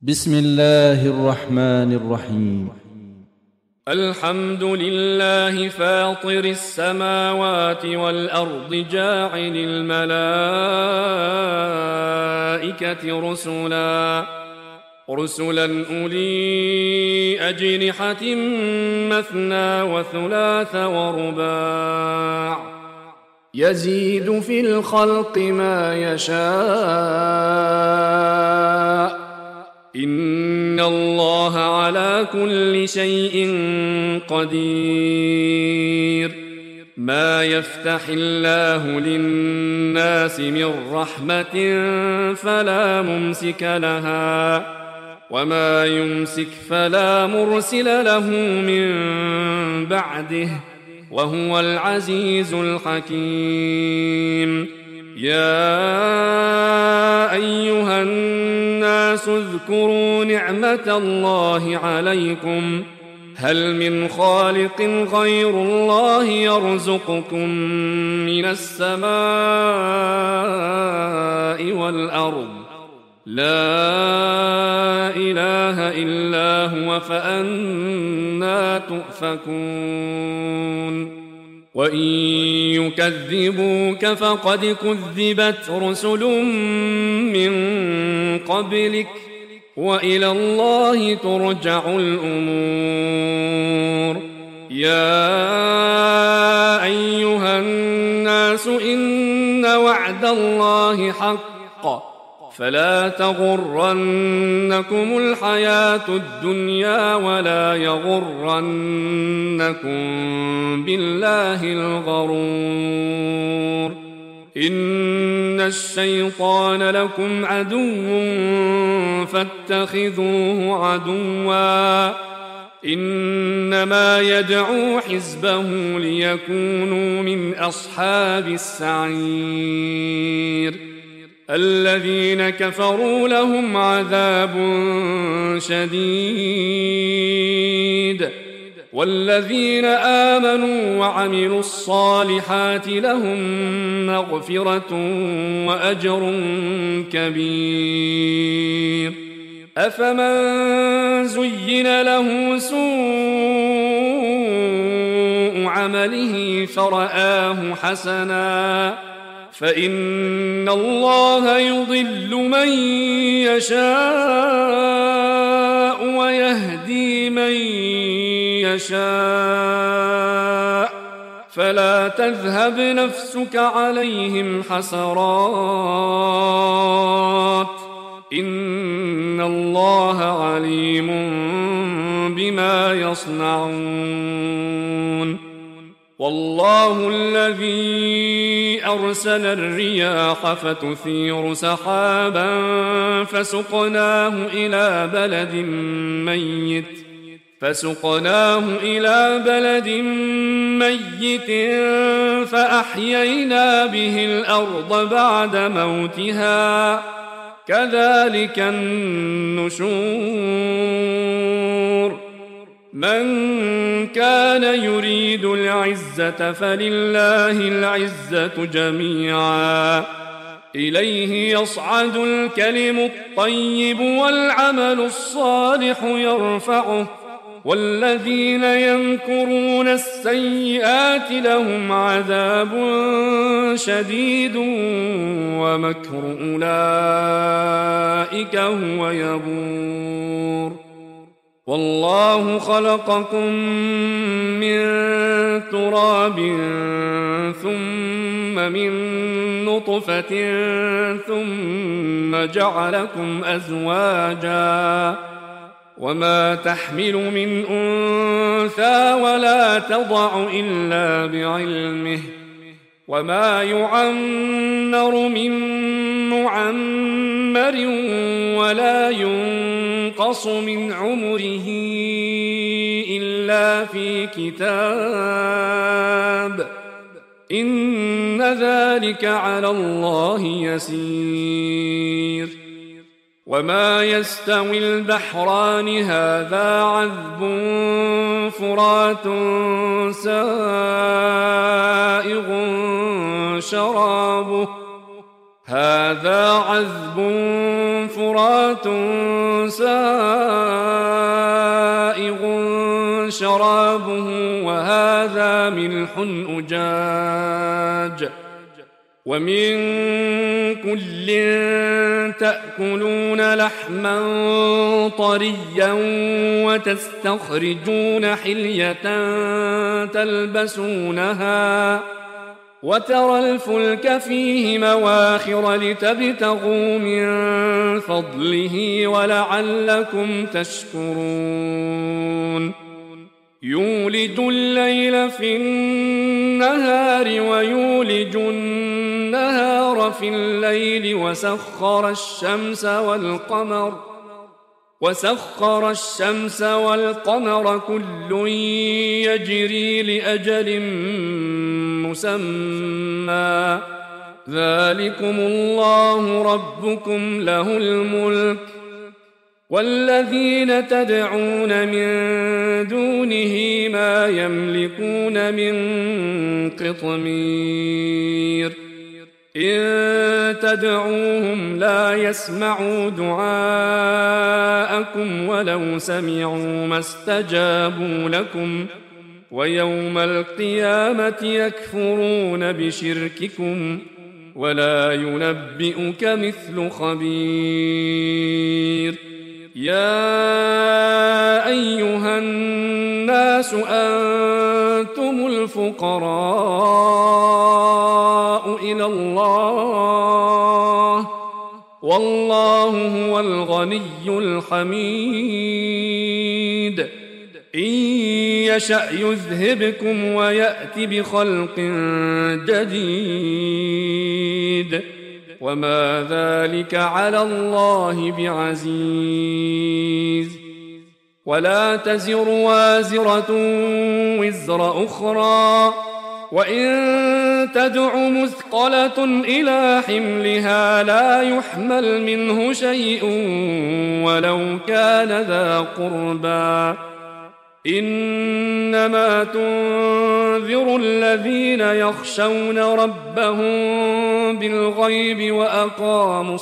بسم الله الرحمن الرحيم. الحمد لله فاطر السماوات والأرض جاعل الملائكة رسلا أولي أجنحة مثنى وثلاث ورباع يزيد في الخلق ما يشاء إن الله على كل شيء قدير. ما يفتح الله للناس من رحمة فلا ممسك لها وما يمسك فلا مرسل له من بعده وهو العزيز الحكيم. يا أيها الناس اذكروا نعمة الله عليكم هل من خالق غير الله يرزقكم من السماء والأرض لا إله إلا هو فأنى تؤفكون. وإن يكذبوك فقد كذبت رسل من قبلك وإلى الله ترجع الأمور. يا أيها الناس إن وعد الله حق فلا تغرنكم الحياة الدنيا ولا يغرنكم بالله الغرور. إن الشيطان لكم عدو فاتخذوه عدوا إنما يدعو حزبه ليكونوا من أصحاب السعير. الذين كفروا لهم عذاب شديد والذين آمنوا وعملوا الصالحات لهم مغفرة وأجر كبير. أفمن زين له سوء عمله فرآه حسنا فإن الله يضل من يشاء ويهدي من يشاء فلا تذهب نفسك عليهم حسرات إن الله عليم بما يصنعون. والله الذي أرسل الرياح فتثير سحابا فسقناه إلى بلد ميت فأحيينا به الأرض بعد موتها كذلك النشور. من كان يريد العزة فلله العزة جميعا إليه يصعد الكلم الطيب والعمل الصالح يرفعه والذين يمكرون السيئات لهم عذاب شديد ومكر أولئك هو يبور. والله خلقكم من تراب ثم من نطفة ثم جعلكم أزواجا وما تحمل من أنثى ولا تضع إلا بعلمه وما يعمر من معمر ولا ينقص من عمره إلا في كتاب إن ذلك على الله يسير. وما يستوي البحران هذا عذب فرات سائغ شرابه هذا عذب فرات سائغ شرابه وهذا ملح أجاج ومن كل تأكلون لحما طريا وتستخرجون حلية تلبسونها وترى الفلك فيه مواخر لتبتغوا من فضله ولعلكم تشكرون يولج الليل في النهار ويولج النهار في الليل وسخر الشمس والقمر كل يجري لأجل مسمى ذلكم الله ربكم له الملك والذين تدعون من دونه ما يملكون من قطمير إن تدعوهم لا يسمعوا دعاءكم ولو سمعوا ما استجابوا لكم ويوم القيامة يكفرون بشرككم ولا ينبئك مثل خبير يا أيها الناس أنتم الفقراء إلى الله والله هو الغني الحميد إن يشأ يذهبكم ويأت بخلق جديد وما ذلك على الله بعزيز ولا تزر وازرة وزر أخرى وإن تدع مثقلة إلى حملها لا يحمل منه شيء ولو كان ذا قربى إنما تنذر الذين يخشون ربهم بالغيب وأقاموا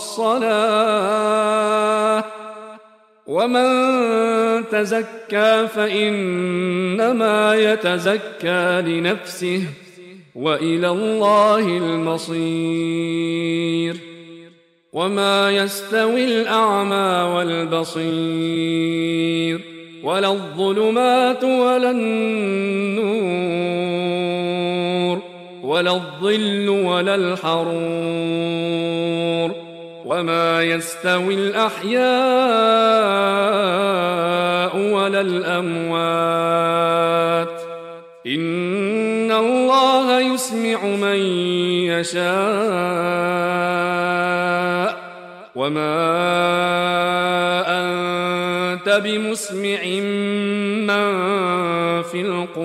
الصلاة ومن تزكى فإنما يتزكى لنفسه وإلى الله المصير وما يستوي الأعمى والبصير ولا الظلمات ولا النور ولا الظل ولا الحرور وما يستوي الأحياء ولا الأموات إن الله يسمع من يشاء وما أنت بمسمع من في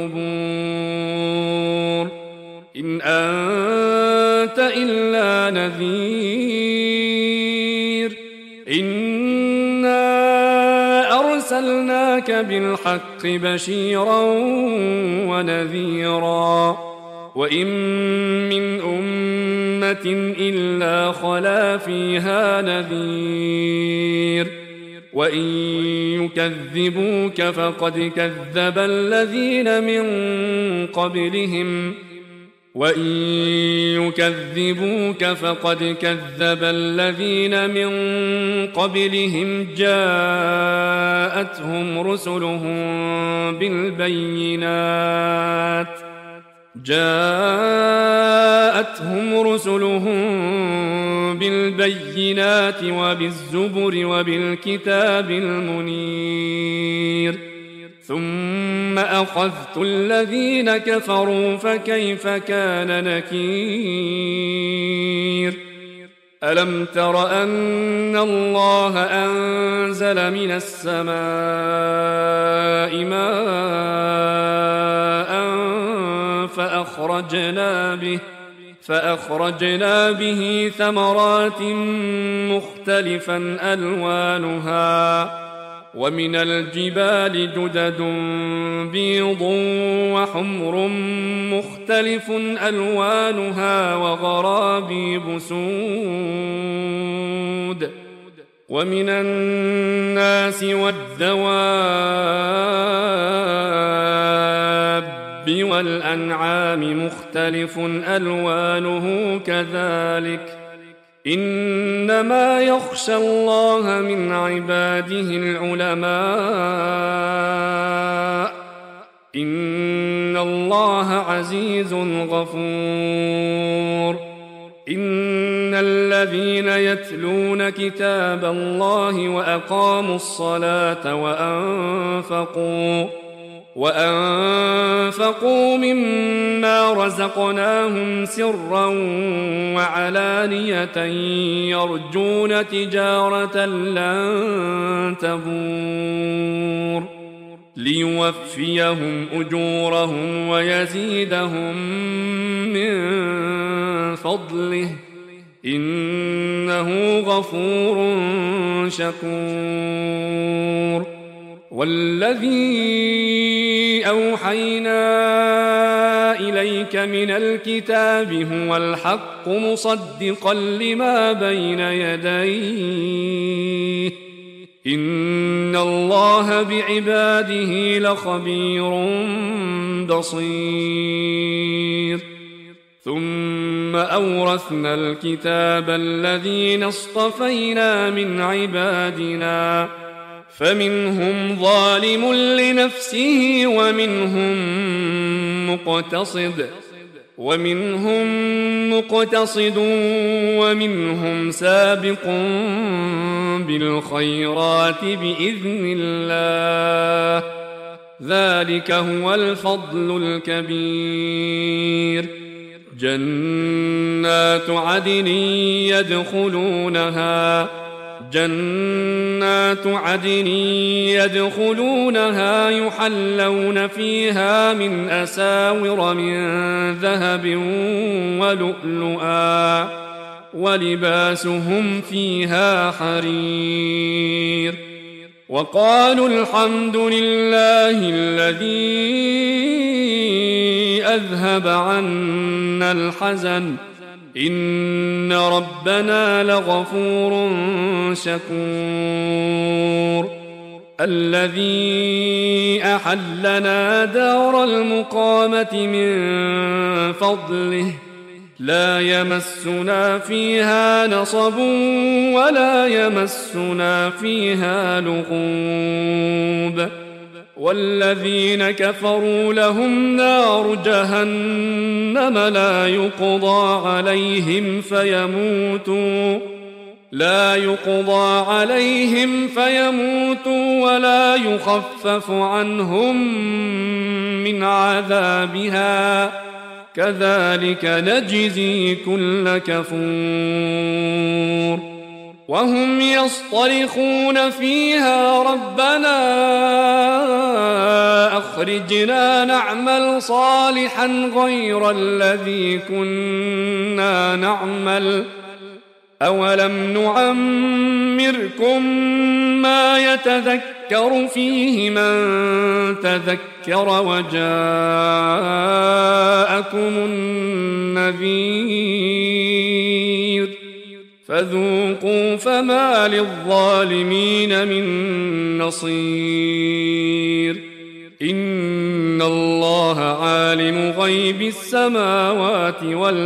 القبور إن أنت إلا نذير إنا أرسلناك بالحق بشيرا ونذيرا وإن من أمة إلا خلا فيها نذير وإن يكذبوك فقد كذب الذين من قبلهم جاءتهم رسلهم بالبينات وبالزبر وبالكتاب المنير ثم أخذت الذين كفروا فكيف كان نكير ألم تر أن الله أنزل من السماء ماء فأخرجنا به ثمرات مختلفا ألوانها ومن الجبال جدد بيض وحمر مختلف ألوانها وغرابيب سود ومن الناس والدواب والأنعام مختلف ألوانه كذلك إنما يخشى الله من عباده العلماء إن الله عزيز غفور إن الذين يتلون كتاب الله وأقاموا الصلاة وأنفقوا مما رزقناهم سرا وعلانية يرجون تجارة لن تبور ليوفيهم أجورهم ويزيدهم من فضله إنه غفور شكور والذي أوحينا إليك من الكتاب هو الحق مصدقا لما بين يديه إن الله بعباده لخبير بصير ثم أورثنا الكتاب الذين اصطفينا من عبادنا فمنهم ظالم لنفسه ومنهم مقتصد ومنهم سابق بالخيرات بإذن الله ذلك هو الفضل الكبير جنات عدن يدخلونها يحلون فيها من أساور من ذهب ولؤلؤا ولباسهم فيها حرير وقالوا الحمد لله الذي أذهب عنا الحزن إن ربنا لغفور شكور الذي أحلنا دار المقامة من فضله لا يمسنا فيها نصب ولا يمسنا فيها لغوب والذين كفروا لهم نار جهنم لا يقضى عليهم فيموتوا ولا يخفف عنهم من عذابها كذلك نجزي كل كفور وهم يصطرخون فيها ربنا أخرجنا نعمل صالحا غير الذي كنا نعمل أولم نعمركم ما يتذكر فيه من تذكر وجاءكم النذير فذوقوا فما للظالمين من نصير إن الله عالم غيب السماوات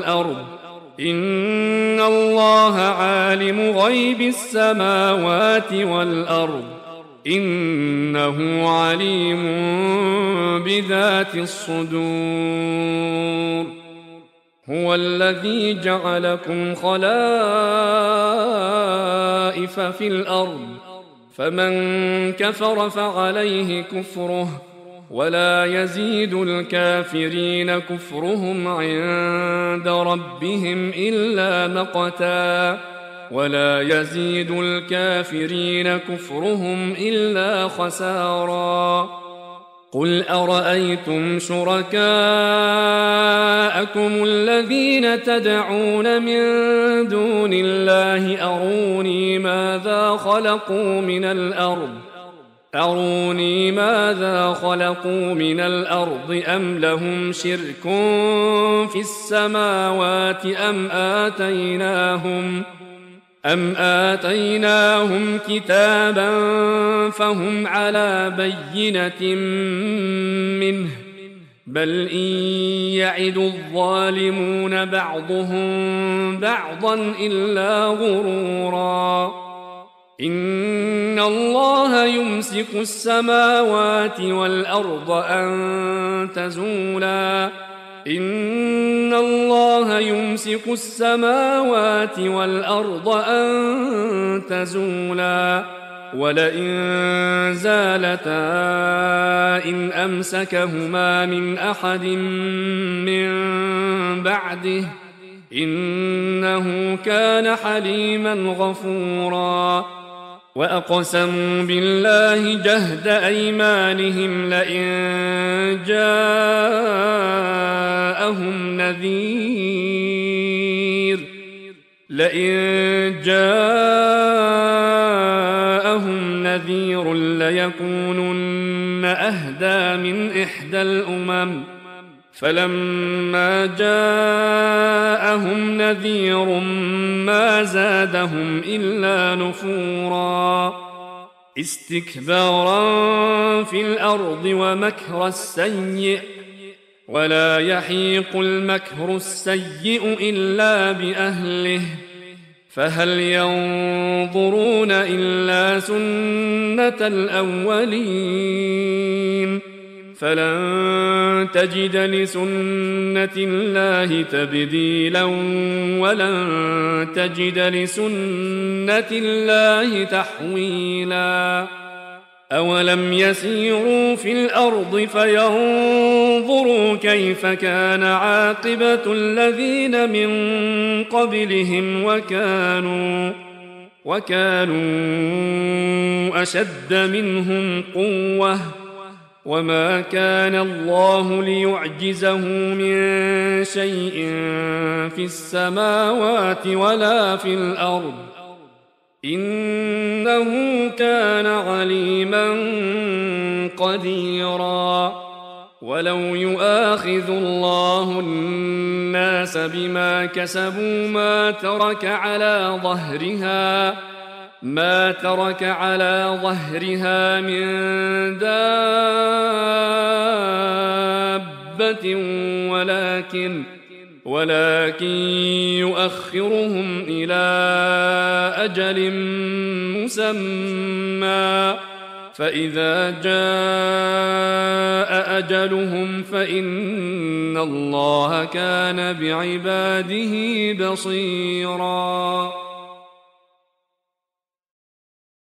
والأرض إنه عليم بذات الصدور هو الذي جعلكم خلائف في الأرض فمن كفر فعليه كفره ولا يزيد الكافرين كفرهم عند ربهم إلا مقتا ولا يزيد الكافرين كفرهم إلا خسارا قل أرأيتم شركاءكم الذين تدعون من دون الله أروني ماذا خلقوا من الأرض أروني ماذا خلقوا من الأرض أم لهم شرك في السماوات أم آتيناهم كتابا فهم على بينة منه بل إن يعد الظالمون بعضهم بعضا إلا غرورا إن الله يمسك السماوات والأرض أن تزولا ولئن زالتا إن أمسكهما من أحد من بعده إنه كان حليما غفورا وأقسموا بالله جهد أيمانهم لئن جاءهم نذير ليكونن أهدى من إحدى الأمم فلما جاءهم نذير ما زادهم إلا نفورا استكبارا في الأرض ومكر السيء ولا يحيق المكر السيء إلا بأهله فهل ينظرون إلا سنة الأولين فلن تجد لسنة الله تبديلا ولن تجد لسنة الله تحويلا أولم يسيروا في الأرض فينظروا كيف كان عاقبة الذين من قبلهم وكانوا أشد منهم قوة وما كان الله ليعجزه من شيء في السماوات ولا في الأرض إنه كان عليما قديرا ولو يؤاخذ الله الناس بما كسبوا ما ترك على ظهرها من دابة ولكن يؤخرهم إلى أجل مسمى فإذا جاء أجلهم فإن الله كان بعباده بصيراً